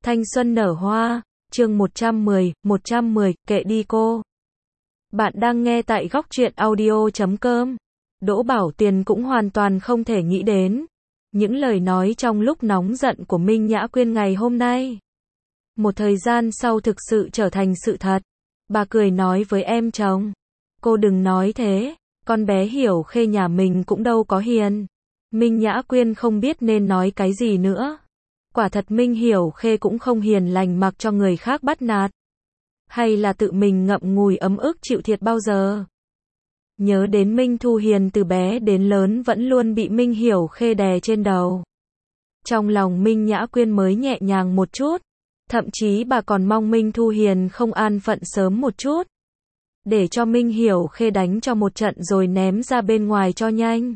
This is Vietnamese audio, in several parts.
Thanh xuân nở hoa, chương 110, kệ đi cô. Bạn đang nghe tại góc truyện audio.com. Đỗ Bảo Tuyền cũng hoàn toàn không thể nghĩ đến những lời nói trong lúc nóng giận của Minh Nhã Quyên ngày hôm nay. Một thời gian sau thực sự trở thành sự thật. Bà cười nói với em chồng. Cô đừng nói thế, con bé Hiểu Khê nhà mình cũng đâu có hiền. Minh Nhã Quyên không biết nên nói cái gì nữa. Quả thật Minh Hiểu Khê cũng không hiền lành mặc cho người khác bắt nạt. Hay là tự mình ngậm ngùi ấm ức chịu thiệt bao giờ. Nhớ đến Minh Thu Hiền từ bé đến lớn vẫn luôn bị Minh Hiểu Khê đè trên đầu. Trong lòng Minh Nhã Quyên mới nhẹ nhàng một chút. Thậm chí bà còn mong Minh Thu Hiền không an phận sớm một chút. Để cho Minh Hiểu Khê đánh cho một trận rồi ném ra bên ngoài cho nhanh.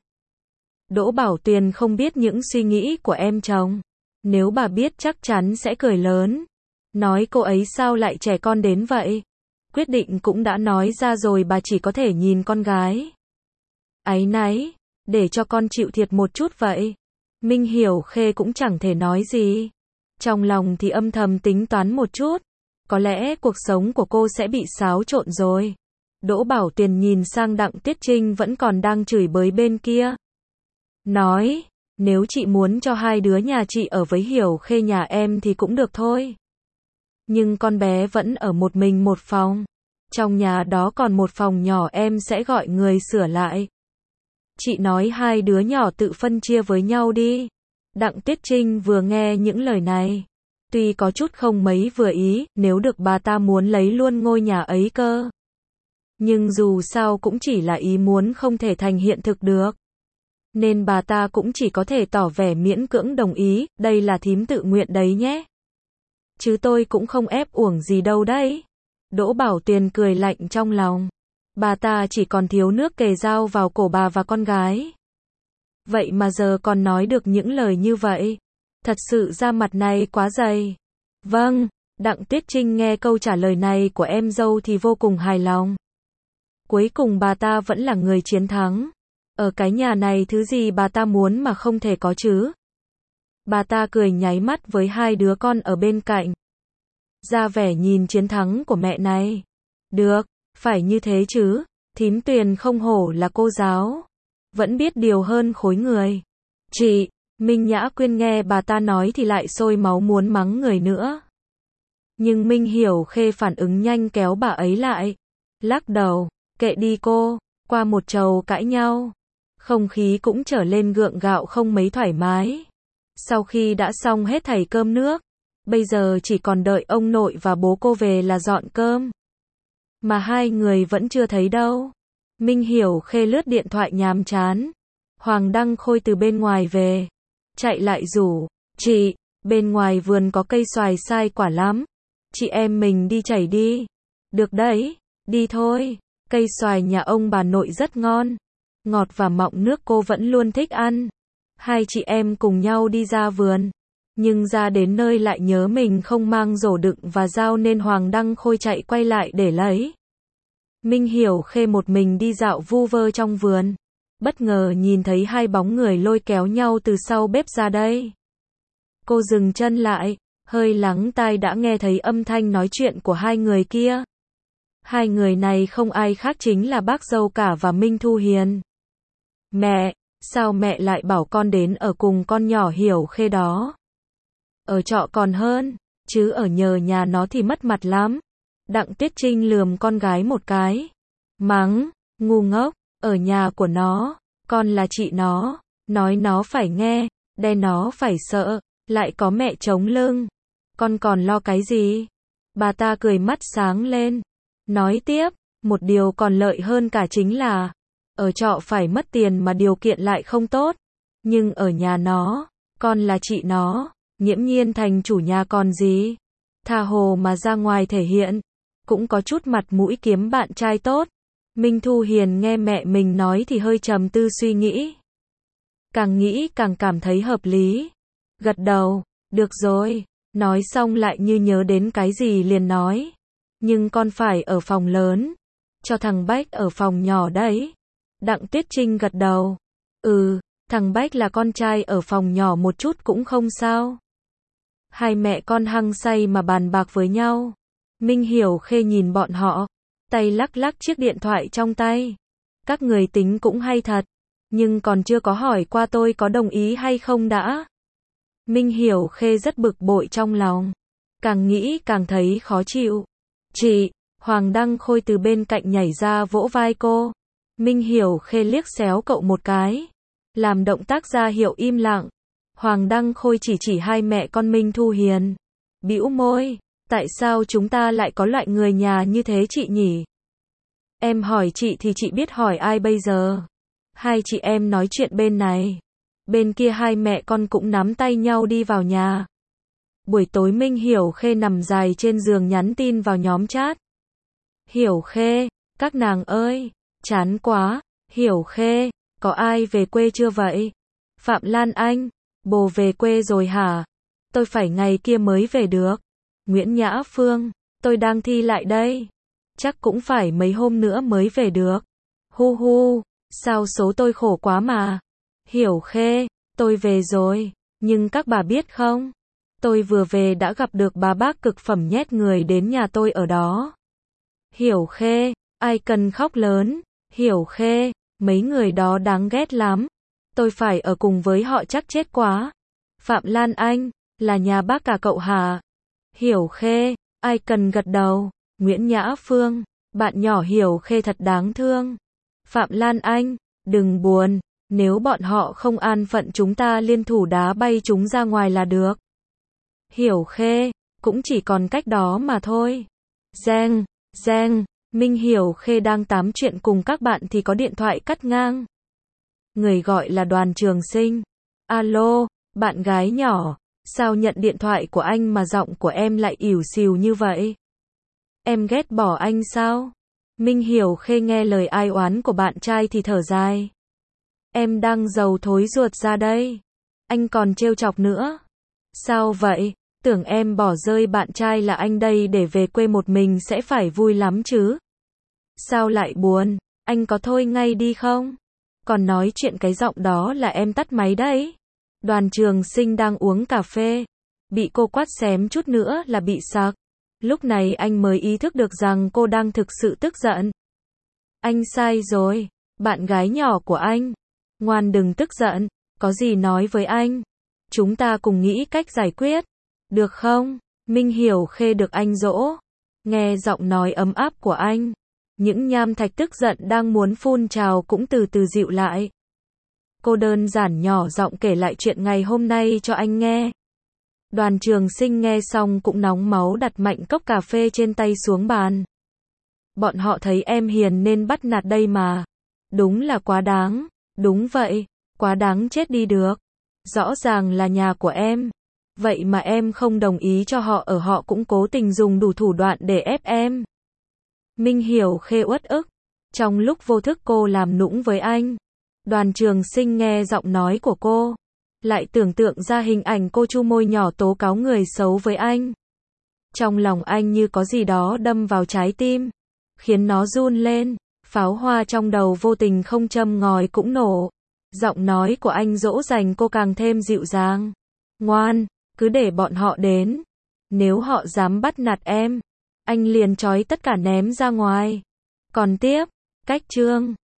Đỗ Bảo Tuyền không biết những suy nghĩ của em chồng. Nếu bà biết chắc chắn sẽ cười lớn. Nói cô ấy sao lại trẻ con đến vậy. Quyết định cũng đã nói ra rồi bà chỉ có thể nhìn con gái. Áy náy, để cho con chịu thiệt một chút vậy. Minh Hiểu Khê cũng chẳng thể nói gì. Trong lòng thì âm thầm tính toán một chút. Có lẽ cuộc sống của cô sẽ bị xáo trộn rồi. Đỗ Bảo Tuyền nhìn sang Đặng Tuyết Trinh vẫn còn đang chửi bới bên kia. Nói, nếu chị muốn cho hai đứa nhà chị ở với Hiểu Khê nhà em thì cũng được thôi. Nhưng con bé vẫn ở một mình một phòng. Trong nhà đó còn một phòng nhỏ em sẽ gọi người sửa lại. Chị nói hai đứa nhỏ tự phân chia với nhau đi. Đặng Tuyết Trinh vừa nghe những lời này. Tuy có chút không mấy vừa ý, nếu được bà ta muốn lấy luôn ngôi nhà ấy cơ. Nhưng dù sao cũng chỉ là ý muốn không thể thành hiện thực được. Nên bà ta cũng chỉ có thể tỏ vẻ miễn cưỡng đồng ý, đây là thím tự nguyện đấy nhé. Chứ tôi cũng không ép uổng gì đâu đấy. Đỗ Bảo Tuyền cười lạnh trong lòng. Bà ta chỉ còn thiếu nước kề dao vào cổ bà và con gái. Vậy mà giờ còn nói được những lời như vậy. Thật sự da mặt này quá dày. Vâng, Đặng Tuyết Trinh nghe câu trả lời này của em dâu thì vô cùng hài lòng. Cuối cùng bà ta vẫn là người chiến thắng. Ở cái nhà này thứ gì bà ta muốn mà không thể có chứ. Bà ta cười nháy mắt với hai đứa con ở bên cạnh. Ra vẻ nhìn chiến thắng của mẹ này. Được, phải như thế chứ. Thím Tuyền không hổ là cô giáo. Vẫn biết điều hơn khối người. Chị, Minh Nhã Quyên nghe bà ta nói thì lại sôi máu muốn mắng người nữa. Nhưng Minh Hiểu Khê phản ứng nhanh kéo bà ấy lại. Lắc đầu, kệ đi cô. Qua một chầu cãi nhau. Không khí cũng trở lên gượng gạo không mấy thoải mái. Sau khi đã xong hết thảy cơm nước, bây giờ chỉ còn đợi ông nội và bố cô về là dọn cơm. Mà hai người vẫn chưa thấy đâu. Minh Hiểu Khê lướt điện thoại nhàm chán. Hoàng Đăng Khôi từ bên ngoài về. Chạy lại rủ, chị, bên ngoài vườn có cây xoài sai quả lắm. Chị em mình đi chảy đi. Được đấy, đi thôi. Cây xoài nhà ông bà nội rất ngon. Ngọt và mọng nước cô vẫn luôn thích ăn. Hai chị em cùng nhau đi ra vườn. Nhưng ra đến nơi lại nhớ mình không mang rổ đựng và dao nên Hoàng Đăng Khôi chạy quay lại để lấy. Minh Hiểu Khê một mình đi dạo vu vơ trong vườn. Bất ngờ nhìn thấy hai bóng người lôi kéo nhau từ sau bếp ra đây. Cô dừng chân lại, hơi lắng tai đã nghe thấy âm thanh nói chuyện của hai người kia. Hai người này không ai khác chính là bác dâu cả và Minh Thu Hiền. Mẹ, sao mẹ lại bảo con đến ở cùng con nhỏ Hiểu Khê đó? Ở trọ còn hơn, chứ ở nhờ nhà nó thì mất mặt lắm. Đặng Tuyết Trinh lườm con gái một cái. Mắng, ngu ngốc, ở nhà của nó, con là chị nó, nói nó phải nghe, đe nó phải sợ, lại có mẹ chống lưng. Con còn lo cái gì? Bà ta cười mắt sáng lên. Nói tiếp, một điều còn lợi hơn cả chính là ở trọ phải mất tiền mà điều kiện lại không tốt. Nhưng ở nhà nó, con là chị nó, nghiễm nhiên thành chủ nhà còn gì. Tha hồ mà ra ngoài thể hiện. Cũng có chút mặt mũi kiếm bạn trai tốt. Minh Thu Hiền nghe mẹ mình nói thì hơi trầm tư suy nghĩ. Càng nghĩ càng cảm thấy hợp lý. Gật đầu, được rồi. Nói xong lại như nhớ đến cái gì liền nói. Nhưng con phải ở phòng lớn. Cho thằng Bách ở phòng nhỏ đấy. Đặng Tuyết Trinh gật đầu. Thằng Bách là con trai ở phòng nhỏ một chút cũng không sao. Hai mẹ con hăng say mà bàn bạc với nhau. Minh Hiểu Khê nhìn bọn họ, tay lắc lắc chiếc điện thoại trong tay. Các người tính cũng hay thật, nhưng còn chưa có hỏi qua tôi có đồng ý hay không đã. Minh Hiểu Khê rất bực bội trong lòng, càng nghĩ càng thấy khó chịu. Chị, Hoàng Đăng Khôi từ bên cạnh nhảy ra vỗ vai cô. Minh Hiểu Khê liếc xéo cậu một cái, làm động tác ra hiệu im lặng. Hoàng Đăng Khôi chỉ hai mẹ con Minh Thu Hiền, bĩu môi, tại sao chúng ta lại có loại người nhà như thế chị nhỉ? Em hỏi chị thì chị biết hỏi ai bây giờ? Hai chị em nói chuyện bên này, bên kia hai mẹ con cũng nắm tay nhau đi vào nhà. Buổi tối Minh Hiểu Khê nằm dài trên giường nhắn tin vào nhóm chat. Hiểu Khê, các nàng ơi, chán quá. Hiểu Khê, có ai về quê chưa vậy? Phạm Lan Anh, bồ về quê rồi hả? Tôi phải ngày kia mới về được. Nguyễn Nhã Phương, tôi đang thi lại đây. Chắc cũng phải mấy hôm nữa mới về được. Hu hu, sao số tôi khổ quá mà. Hiểu Khê, tôi về rồi, nhưng các bà biết không? Tôi vừa về đã gặp được bà bác cực phẩm nhét người đến nhà tôi ở đó. Hiểu Khê, ai cần khóc lớn. Hiểu Khê, mấy người đó đáng ghét lắm. Tôi phải ở cùng với họ chắc chết quá. Phạm Lan Anh, là nhà bác cả cậu hả? Hiểu Khê, ai cần gật đầu. Nguyễn Nhã Phương, bạn nhỏ Hiểu Khê thật đáng thương. Phạm Lan Anh, đừng buồn, nếu bọn họ không an phận chúng ta liên thủ đá bay chúng ra ngoài là được. Hiểu Khê, cũng chỉ còn cách đó mà thôi. Reng, reng, Minh Hiểu Khê đang tám chuyện cùng các bạn thì có điện thoại cắt ngang. Người gọi là Đoàn Trường Sinh. Alo, bạn gái nhỏ, sao nhận điện thoại của anh mà giọng của em lại ỉu xìu như vậy? Em ghét bỏ anh sao? Minh Hiểu Khê nghe lời ai oán của bạn trai thì thở dài. Em đang giàu thối ruột ra đây. Anh còn trêu chọc nữa. Sao vậy? Tưởng em bỏ rơi bạn trai là anh đây để về quê một mình sẽ phải vui lắm chứ. Sao lại buồn? Anh có thôi ngay đi không? Còn nói chuyện cái giọng đó là em tắt máy đấy. Đoàn Trường Sinh đang uống cà phê. Bị cô quát xém chút nữa là bị sặc. Lúc này anh mới ý thức được rằng cô đang thực sự tức giận. Anh sai rồi. Bạn gái nhỏ của anh. Ngoan đừng tức giận. Có gì nói với anh. Chúng ta cùng nghĩ cách giải quyết. Được không? Minh Hiểu Khê được anh dỗ. Nghe giọng nói ấm áp của anh. Những nham thạch tức giận đang muốn phun trào cũng từ từ dịu lại. Cô đơn giản nhỏ giọng kể lại chuyện ngày hôm nay cho anh nghe. Đoàn Trường Sinh nghe xong cũng nóng máu đặt mạnh cốc cà phê trên tay xuống bàn. Bọn họ thấy em hiền nên bắt nạt đây mà. Đúng là quá đáng. Đúng vậy, quá đáng chết đi được. Rõ ràng là nhà của em. Vậy mà em không đồng ý cho họ ở, họ cũng cố tình dùng đủ thủ đoạn để ép em. Minh Hiểu Khê uất ức. Trong lúc vô thức cô làm nũng với anh. Đoàn Trường Sinh nghe giọng nói của cô. Lại tưởng tượng ra hình ảnh cô chu môi nhỏ tố cáo người xấu với anh. Trong lòng anh như có gì đó đâm vào trái tim. Khiến nó run lên. Pháo hoa trong đầu vô tình không châm ngòi cũng nổ. Giọng nói của anh dỗ dành cô càng thêm dịu dàng. Ngoan, cứ để bọn họ đến. Nếu họ dám bắt nạt em, anh liền trói tất cả ném ra ngoài. Còn tiếp, cách chương